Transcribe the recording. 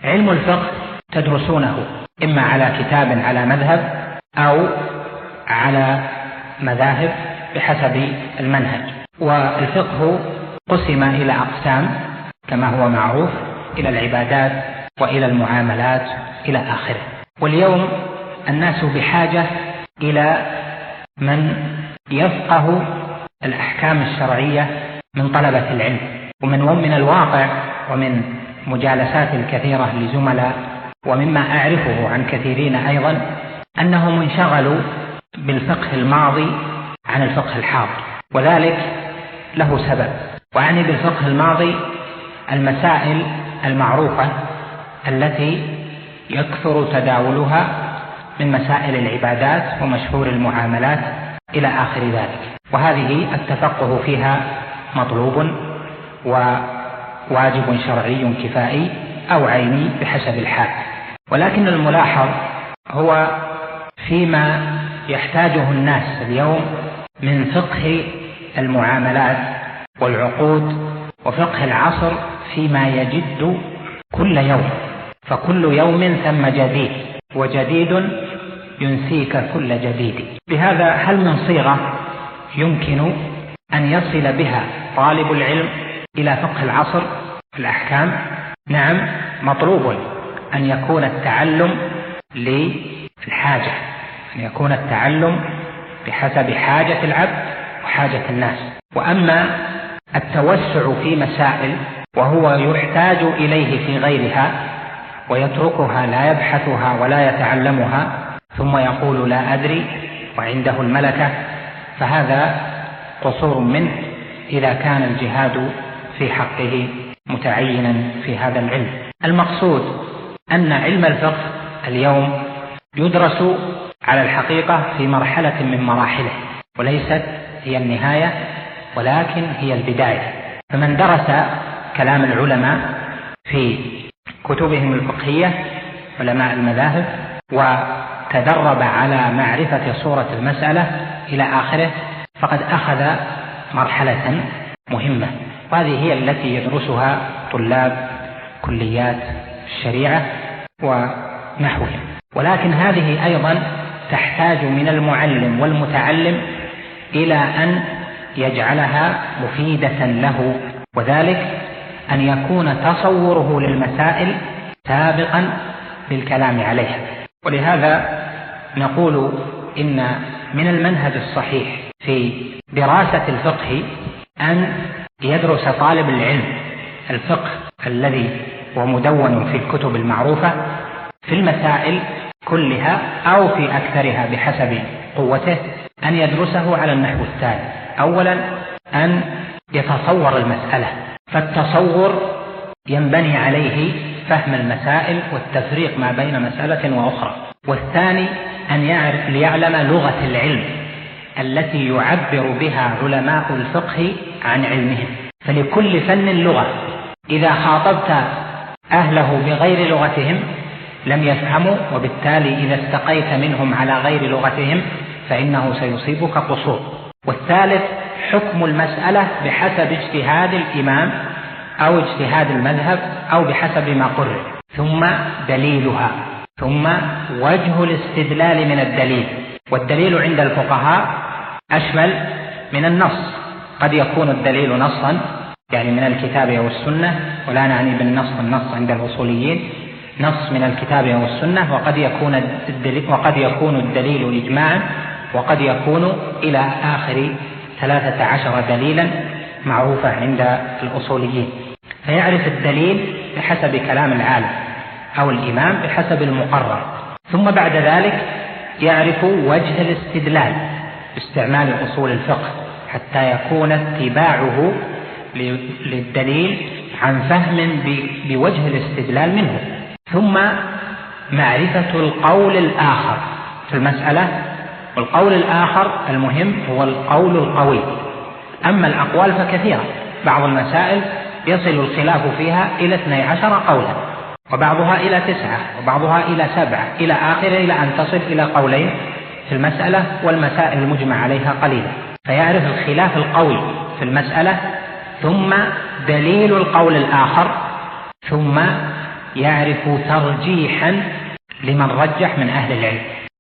علم الفقه تدرسونه إما على كتاب على مذهب أو على مذاهب بحسب المنهج. والفقه قسم إلى أقسام كما هو معروف، إلى العبادات وإلى المعاملات إلى آخره. واليوم الناس بحاجة إلى من يفقه الأحكام الشرعية من طلبة العلم. ومن الواقع ومن مجالسات الكثيرة لزملاء ومما أعرفه عن كثيرين أيضا أنهم انشغلوا بالفقه الماضي عن الفقه الحاضر، وذلك له سبب. وأعني بالفقه الماضي المسائل المعروفة التي يكثر تداولها من مسائل العبادات ومشهور المعاملات إلى آخر ذلك، وهذه التفقه فيها مطلوب وواجب شرعي كفائي أو عيني بحسب الحال. ولكن الملاحظ هو فيما يحتاجه الناس اليوم من فقه المعاملات والعقود وفقه العصر فيما يجد كل يوم، فكل يوم ثم جديد، وجديد ينسيك كل جديد. بهذا هل من صيغة يمكن أن يصل بها طالب العلم إلى فقه العصر في الأحكام؟ نعم، مطلوب أن يكون التعلم للحاجة، أن يكون التعلم بحسب حاجة العبد وحاجة الناس. وأما التوسع في مسائل وهو يحتاج إليه في غيرها ويتركها لا يبحثها ولا يتعلمها ثم يقول لا أدري وعنده الملكة، فهذا قصور منه إذا كان الجهاد في حقه متعينا في هذا العلم. المقصود أن علم الفقه اليوم يدرس على الحقيقة في مرحلة من مراحله، وليست هي النهاية ولكن هي البداية. فمن درس كلام العلماء في كتبهم الفقهية علماء المذاهب وتدرب على معرفة صورة المسألة إلى آخره فقد أخذ مرحلة مهمة، وهذه هي التي يدرسها طلاب كليات الشريعة ونحوهم. ولكن هذه أيضا تحتاج من المعلم والمتعلم إلى أن يجعلها مفيدة له، وذلك أن يكون تصوره للمسائل سابقا بالكلام عليها. ولهذا نقول إن من المنهج الصحيح في دراسة الفقه أن يدرس طالب العلم الفقه الذي هو مدون في الكتب المعروفة في المسائل كلها أو في أكثرها بحسب قوته، أن يدرسه على النحو التالي: أولا أن يتصور المسألة، فالتصور ينبني عليه فهم المسائل والتفريق ما بين مسألة وأخرى. والثاني أن يعلم لغة العلم التي يعبر بها علماء الفقه عن علمهم، فلكل فن لغة، إذا خاطبت أهله بغير لغتهم لم يفهموا، وبالتالي إذا استقيت منهم على غير لغتهم فإنه سيصيبك قصور. والثالث حكم المسألة بحسب اجتهاد الإمام أو اجتهاد المذهب أو بحسب ما قرر، ثم دليلها، ثم وجه الاستدلال من الدليل. والدليل عند الفقهاء أشمل من النص، قد يكون الدليل نصا يعني من الكتاب أو السنة، ولا نعني بالنص النص عند الأصوليين نص من الكتاب أو السنة، وقد يكون الدليل إجماعا، وقد يكون إلى آخر 13 دليلا معروفة عند الأصوليين. فيعرف الدليل بحسب كلام العالم أو الإمام بحسب المقرر، ثم بعد ذلك يعرف وجه الاستدلال باستعمال أصول الفقه حتى يكون اتباعه للدليل عن فهم بوجه الاستدلال منه، ثم معرفة القول الآخر في المسألة. والقول الآخر المهم هو القول القوي. أما الأقوال فكثيرة، بعض المسائل يصل الخلاف فيها إلى 12 قولا، وبعضها إلى 9، وبعضها إلى 7 إلى آخره، إلى أن تصل إلى قولين في المسألة، والمسائل المجمع عليها قليلة. فيعرف الخلاف القوي في المسألة، ثم دليل القول الآخر، ثم يعرف ترجيحا لمن رجح من أهل العلم.